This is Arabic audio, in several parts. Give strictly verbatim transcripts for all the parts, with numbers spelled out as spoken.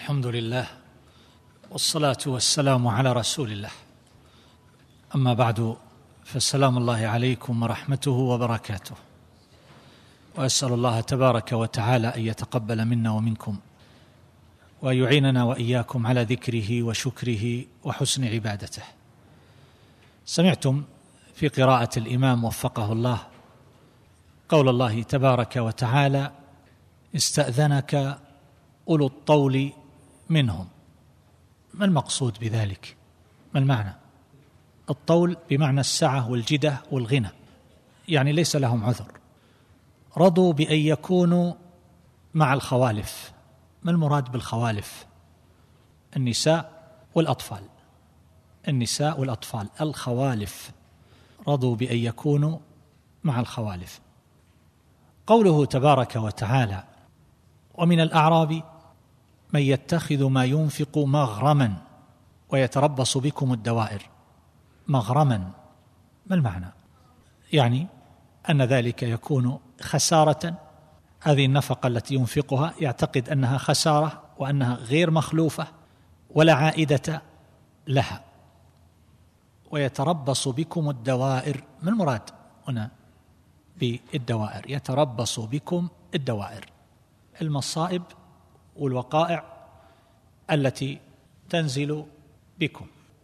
الحمد لله والصلاة والسلام على رسول الله. أما بعد، فالسلام الله عليكم ورحمته وبركاته، وأسأل الله تبارك وتعالى أن يتقبل منا ومنكم، ويعيننا وإياكم على ذكره وشكره وحسن عبادته. سمعتم في قراءة الإمام وفقه الله قول الله تبارك وتعالى: استأذنك أولو الطول منهم. ما المقصود بذلك؟ ما المعنى؟ الطول بمعنى السعة والجدة والغنى، يعني ليس لهم عذر، رضوا بأن يكونوا مع الخوالف. ما المراد بالخوالف؟ النساء والأطفال، النساء والأطفال الخوالف، رضوا بأن يكونوا مع الخوالف. قوله تبارك وتعالى: ومن الأعراب من يتخذ ما ينفق مغرما ويتربص بكم الدوائر. مغرما، ما المعنى؟ يعني أن ذلك يكون خسارة، هذه النفقة التي ينفقها يعتقد أنها خسارة وأنها غير مخلوفة ولا عائدة لها. ويتربص بكم الدوائر، ما المراد هنا بالدوائر؟ يتربص بكم الدوائر، المصائب والوقائع التي تنزل بكم،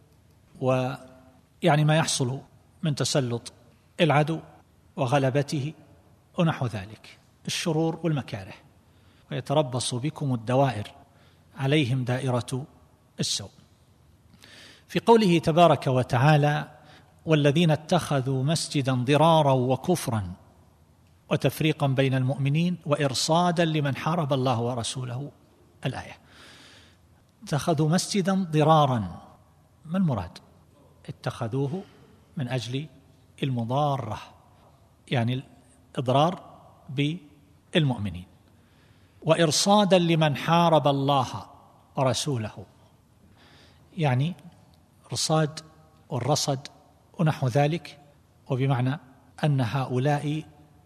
ويعني ما يحصل من تسلط العدو وغلبته ونحو ذلك، الشرور والمكاره. ويتربص بكم الدوائر، عليهم دائرة السوء. في قوله تبارك وتعالى: والذين اتخذوا مسجدا ضرارا وكفرا وتفريقا بين المؤمنين وإرصادا لمن حارب الله ورسوله، الآية. اتخذوا مسجدا ضرارا، ما المراد؟ اتخذوه من أجل المضارة، يعني الإضرار بالمؤمنين، وإرصادا لمن حارب الله ورسوله، يعني رصاد والرصد ونحو ذلك. وبمعنى أن هؤلاء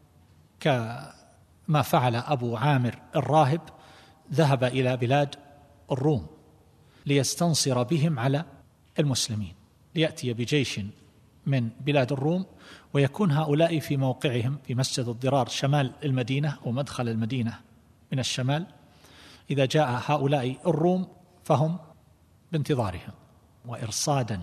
كما فعل أبو عامر الراهب، ذهب إلى بلاد الروم ليستنصر بهم على المسلمين، ليأتي بجيش من بلاد الروم، ويكون هؤلاء في موقعهم في مسجد الضرار شمال المدينة ومدخل المدينة من الشمال. إذا جاء هؤلاء الروم فهم بانتظارهم، وإرصادا،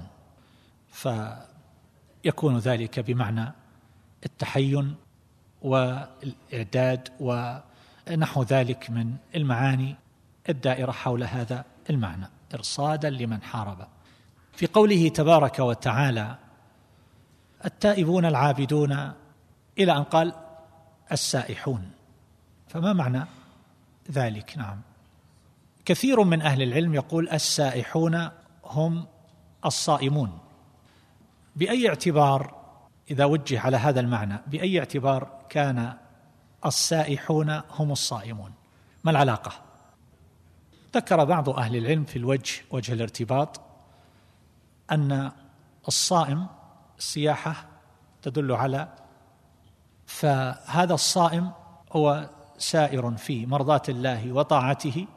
فيكون ذلك بمعنى التحين والإعداد ونحو ذلك من المعاني الدائرة حول هذا المعنى، إرصادا لمن حارب. في قوله تبارك وتعالى: التائبون العابدون، إلى أن قال السائحون، فما معنى ذلك؟ نعم، كثير من أهل العلم يقول السائحون هم الصائمون. بأي اعتبار إذا وجه على هذا المعنى، بأي اعتبار كان السائحون هم الصائمون؟ ما العلاقة؟ ذكر بعض أهل العلم في الوجه وجه الارتباط أن الصائم السياحة تدل على، فهذا الصائم هو سائر في مرضاة الله وطاعته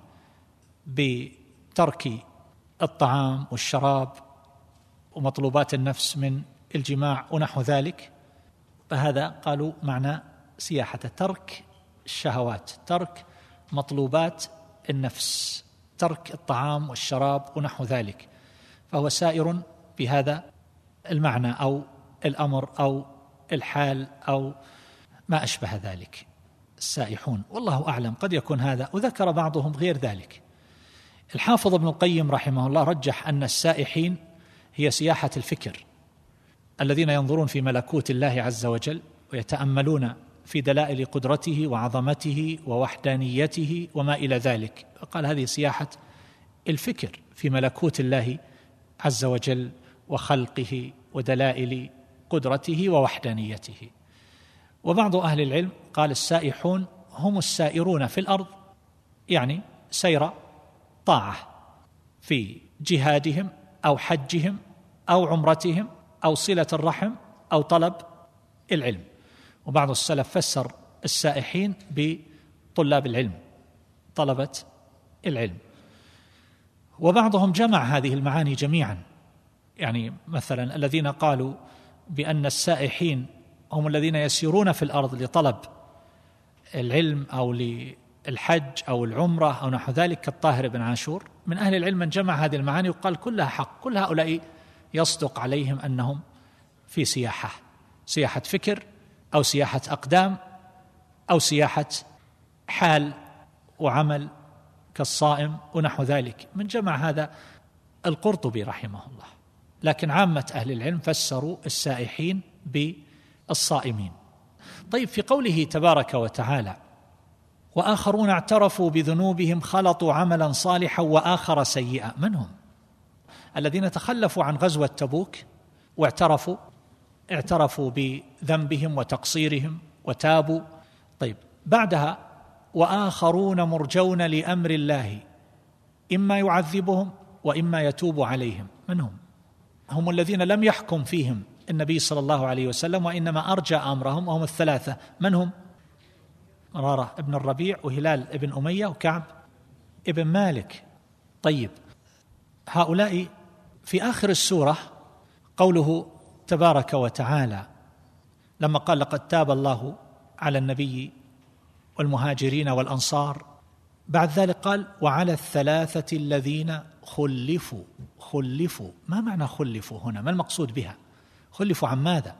بترك الطعام والشراب ومطلوبات النفس من الجماع ونحو ذلك. فهذا قالوا معنى سياحة ترك الشهوات، ترك مطلوبات النفس، ترك الطعام والشراب ونحو ذلك، فهو سائر بهذا المعنى أو الأمر أو الحال أو ما أشبه ذلك، السائحون. والله أعلم، قد يكون هذا، وذكر بعضهم غير ذلك. الحافظ ابن القيم رحمه الله رجح أن السائحين هي سياحة الفكر، الذين ينظرون في ملكوت الله عز وجل ويتأملون في دلائل قدرته وعظمته ووحدانيته وما إلى ذلك. قال هذه سياحة الفكر في ملكوت الله عز وجل وخلقه ودلائل قدرته ووحدانيته. وبعض أهل العلم قال السائحون هم السائرون في الأرض، يعني سير طاعة في جهادهم أو حجهم أو عمرتهم أو صلة الرحم أو طلب العلم. وبعض السلف فسر السائحين بطلاب العلم، طلبة العلم. وبعضهم جمع هذه المعاني جميعا، يعني مثلا الذين قالوا بأن السائحين هم الذين يسيرون في الأرض لطلب العلم أو للحج أو العمرة أو نحو ذلك كالطاهر بن عاشور، من أهل العلم من جمع هذه المعاني وقال كلها حق، كل هؤلاء يصدق عليهم أنهم في سياحة، سياحة فكر أو سياحة أقدام أو سياحة حال وعمل كالصائم ونحو ذلك، من جمع هذا القرطبي رحمه الله. لكن عامة أهل العلم فسروا السائحين بالصائمين. طيب، في قوله تبارك وتعالى وآخرون اعترفوا بذنوبهم خلطوا عملا صالحا وآخر سيئا، من هم؟ الذين تخلفوا عن غزوة تبوك واعترفوا اعترفوا بذنبهم وتقصيرهم وتابوا. طيب، بعدها وآخرون مرجون لأمر الله إما يعذبهم وإما يتوب عليهم، من هم؟ هم الذين لم يحكم فيهم النبي صلى الله عليه وسلم وإنما أرجى أمرهم، وهم الثلاثة، من هم؟ مرارة ابن الربيع وهلال ابن أمية وكعب ابن مالك. طيب، هؤلاء في آخر السورة قوله تبارك وتعالى لما قال لقد تاب الله على النبي والمهاجرين والأنصار، بعد ذلك قال وعلى الثلاثة الذين خلفوا. خلفوا، ما معنى خلفوا هنا؟ ما المقصود بها؟ خلفوا عن ماذا؟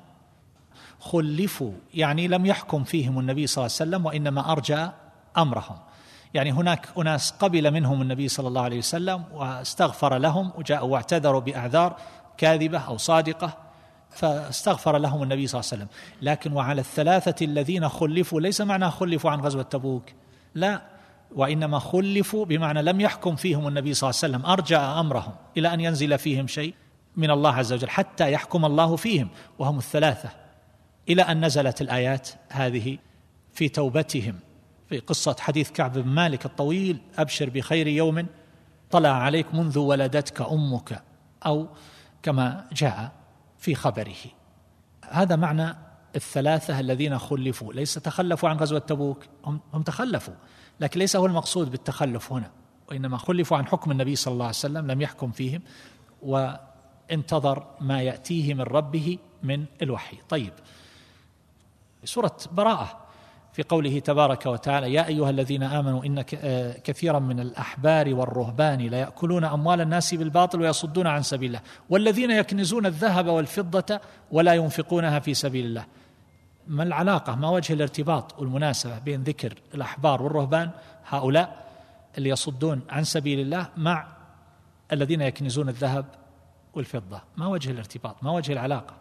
خلفوا يعني لم يحكم فيهم النبي صلى الله عليه وسلم وإنما أرجى أمرهم، يعني هناك أناس قبل منهم النبي صلى الله عليه وسلم واستغفر لهم وجاءوا واعتذروا بأعذار كاذبة أو صادقة فاستغفر لهم النبي صلى الله عليه وسلم. لكن وعلى الثلاثة الذين خلفوا ليس معنى خلفوا عن غزوة تبوك، لا، وإنما خلفوا بمعنى لم يحكم فيهم النبي صلى الله عليه وسلم، أرجع أمرهم إلى أن ينزل فيهم شيء من الله عز وجل حتى يحكم الله فيهم، وهم الثلاثة، إلى أن نزلت الآيات هذه في توبتهم، في قصة حديث كعب بن مالك الطويل أبشر بخير يوم طلع عليك منذ ولدتك أمك، أو كما جاء في خبره. هذا معنى الثلاثة الذين خلفوا، ليس تخلفوا عن غزوة تبوك، هم, هم تخلفوا، لكن ليس هو المقصود بالتخلف هنا، وإنما خلفوا عن حكم النبي صلى الله عليه وسلم، لم يحكم فيهم وانتظر ما يأتيه من ربه من الوحي. طيب، سورة براءة في قوله تبارك وتعالى يا أيها الذين آمنوا إن كثيرا من الأحبار والرهبان لا يأكلون أموال الناس بالباطل ويصدون عن سبيل الله والذين يكنزون الذهب والفضة ولا ينفقونها في سبيل الله. ما العلاقة، ما وجه الارتباط والمناسبة بين ذكر الأحبار والرهبان هؤلاء اللي يصدون عن سبيل الله مع الذين يكنزون الذهب والفضة؟ ما وجه الارتباط، ما وجه العلاقة؟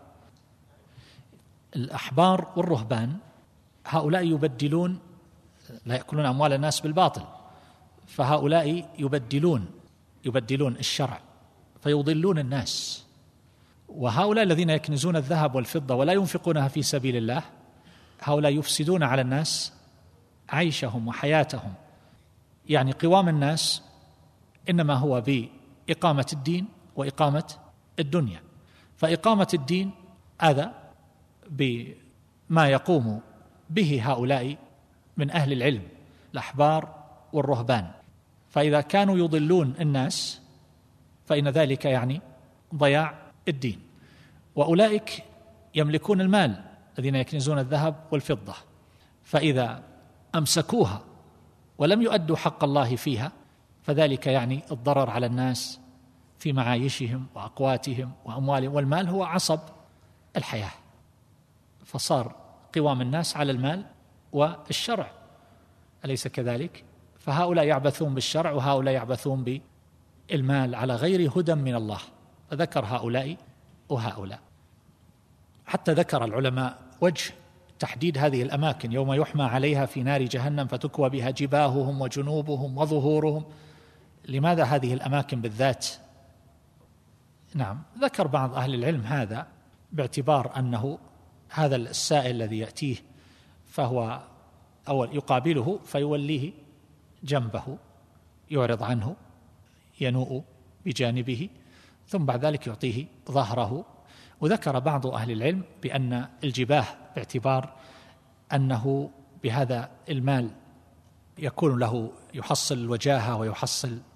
الأحبار والرهبان هؤلاء يبدلون، لا يأكلون أموال الناس بالباطل، فهؤلاء يبدلون يبدلون الشرع فيضلون الناس، وهؤلاء الذين يكنزون الذهب والفضة ولا ينفقونها في سبيل الله هؤلاء يفسدون على الناس عيشهم وحياتهم. يعني قوام الناس إنما هو بإقامة الدين وإقامة الدنيا، فإقامة الدين هذا بما يقوم به هؤلاء من أهل العلم الأحبار والرهبان، فإذا كانوا يضلون الناس فإن ذلك يعني ضياع الدين. وأولئك يملكون المال الذين يكنزون الذهب والفضة، فإذا أمسكوها ولم يؤدوا حق الله فيها فذلك يعني الضرر على الناس في معايشهم وأقواتهم وأموالهم، والمال هو عصب الحياة، فصار قوام الناس على المال والشرع، أليس كذلك؟ فهؤلاء يعبثون بالشرع وهؤلاء يعبثون بالمال على غير هدى من الله، فذكر هؤلاء وهؤلاء. حتى ذكر العلماء وجه تحديد هذه الأماكن يوم يحمى عليها في نار جهنم فتكوى بها جباههم وجنوبهم وظهورهم. لماذا هذه الأماكن بالذات؟ نعم، ذكر بعض أهل العلم هذا باعتبار أنه هذا السائل الذي يأتيه فهو أول يقابله فيوليه جنبه، يعرض عنه، ينوء بجانبه، ثم بعد ذلك يعطيه ظهره. وذكر بعض أهل العلم بأن الجباه باعتبار أنه بهذا المال يكون له يحصل الوجاهة ويحصل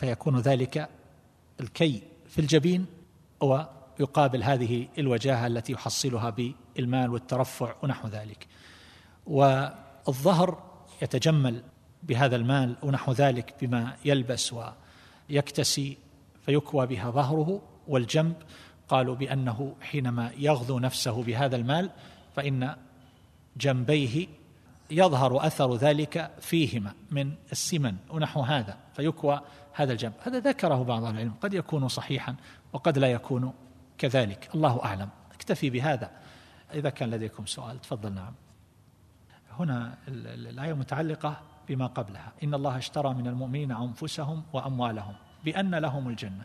فيكون ذلك الكي في الجبين ويقابل هذه الوجاهة التي يحصلها بالمال والترفع ونحو ذلك. والظهر يتجمل بهذا المال ونحو ذلك بما يلبس ويكتسي فيكوى بها ظهره، والجنب قالوا بأنه حينما يغذو نفسه بهذا المال فإن جنبيه يظهر أثر ذلك فيهما من السمن ونحو هذا فيكوى هذا الجنب. هذا ذكره بعض العلم، قد يكون صحيحا وقد لا يكون كذلك، الله أعلم. اكتفي بهذا. إذا كان لديكم سؤال تفضل. نعم. هنا الآية متعلقة بما قبلها، إن الله اشترى من المؤمنين أنفسهم وأموالهم بأن لهم الجنة،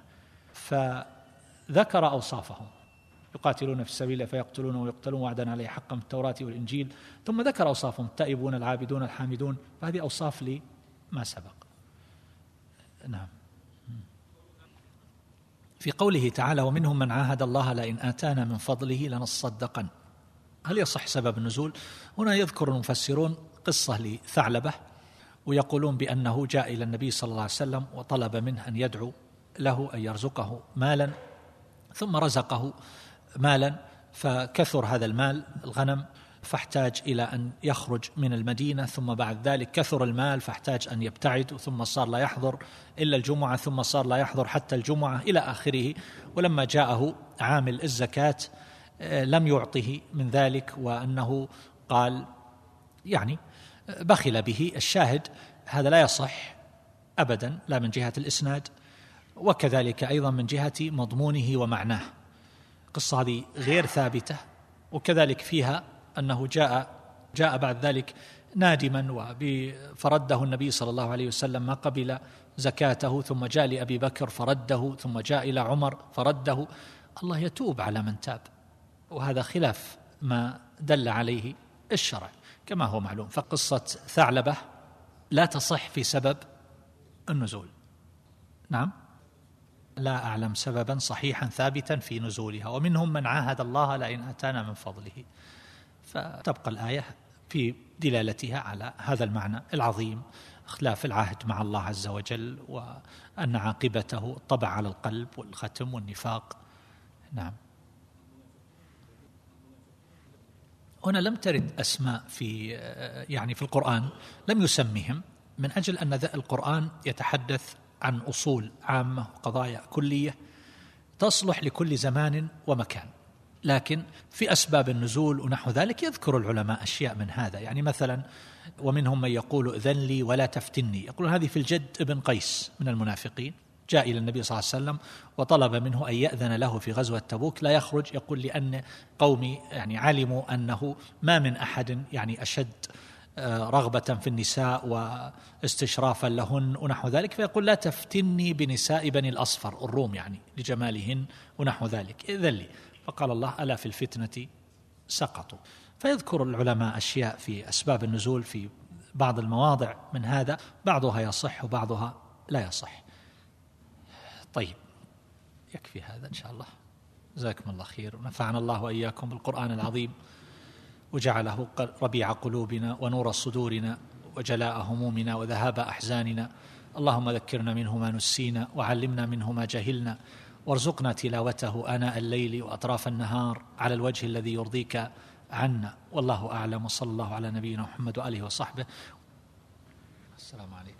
فذكر أوصافهم: يقاتلون في سبيل الله فيقتلون ويقتلون وعدا عليه حقا في التوراة والإنجيل، ثم ذكر أوصافهم: التائبون العابدون الحامدون، فهذه أوصاف لما سبق. نعم. في قوله تعالى: ومنهم من عاهد الله لئن آتانا من فضله لنصدقن، هل يصح سبب النزول؟ هنا يذكر المفسرون قصة لثعلبة، ويقولون بأنه جاء إلى النبي صلى الله عليه وسلم وطلب منه أن يدعو له أن يرزقه مالا، ثم رزقه مالا فكثر هذا المال الغنم، فاحتاج إلى أن يخرج من المدينة، ثم بعد ذلك كثر المال فاحتاج أن يبتعد، ثم صار لا يحضر إلا الجمعة، ثم صار لا يحضر حتى الجمعة إلى آخره. ولما جاءه عامل الزكاة لم يعطه من ذلك، وأنه قال يعني بخل به. الشاهد هذا لا يصح أبدا، لا من جهة الإسناد وكذلك أيضا من جهة مضمونه ومعناه. القصة هذه غير ثابتة، وكذلك فيها أنه جاء جاء بعد ذلك نادما فرده النبي صلى الله عليه وسلم ما قبل زكاته، ثم جاء لأبي بكر فرده، ثم جاء إلى عمر فرده. الله يتوب على من تاب، وهذا خلاف ما دل عليه الشرع كما هو معلوم. فقصة ثعلبة لا تصح في سبب النزول. نعم، لا أعلم سببا صحيحا ثابتا في نزولها. ومنهم من عاهد الله لئن آتانا من فضله، فتبقى الآية في دلالتها على هذا المعنى العظيم، اخلاف العهد مع الله عز وجل، وأن عاقبته الطبع على القلب والختم والنفاق. نعم. هنا لم ترد أسماء في يعني في القرآن، لم يسمهم، من أجل أن القرآن يتحدث عن أصول عامة وقضايا كلية تصلح لكل زمان ومكان. لكن في أسباب النزول ونحو ذلك يذكر العلماء أشياء من هذا، يعني مثلا: ومنهم من يقول إذن لي ولا تفتني، يقول هذه في الجد ابن قيس من المنافقين، جاء إلى النبي صلى الله عليه وسلم وطلب منه أن يأذن له في غزوة تبوك، لا يخرج، يقول: لأن قومي يعني علموا أنه ما من أحد يعني أشد رغبة في النساء واستشرافا لهن ونحو ذلك، فيقول: لا تفتني بنساء بني الأصفر الروم، يعني لجمالهن ونحو ذلك، إذن لي. فقال الله: ألا في الفتنة سقطوا. فيذكر العلماء أشياء في أسباب النزول في بعض المواضع من هذا، بعضها يصح وبعضها لا يصح. طيب، يكفي هذا إن شاء الله. جزاكم الله خير، ونفعنا الله وإياكم بالقرآن العظيم، وجعله ربيع قلوبنا ونور صدورنا وجلاء همومنا وذهاب أحزاننا. اللهم ذكرنا منه ما نسينا، وعلمنا منه ما جهلنا، وارزقنا تلاوته آناء الليل وأطراف النهار على الوجه الذي يرضيك عنا. والله أعلم، وصلى الله على نبينا محمد وآله وصحبه. السلام عليكم.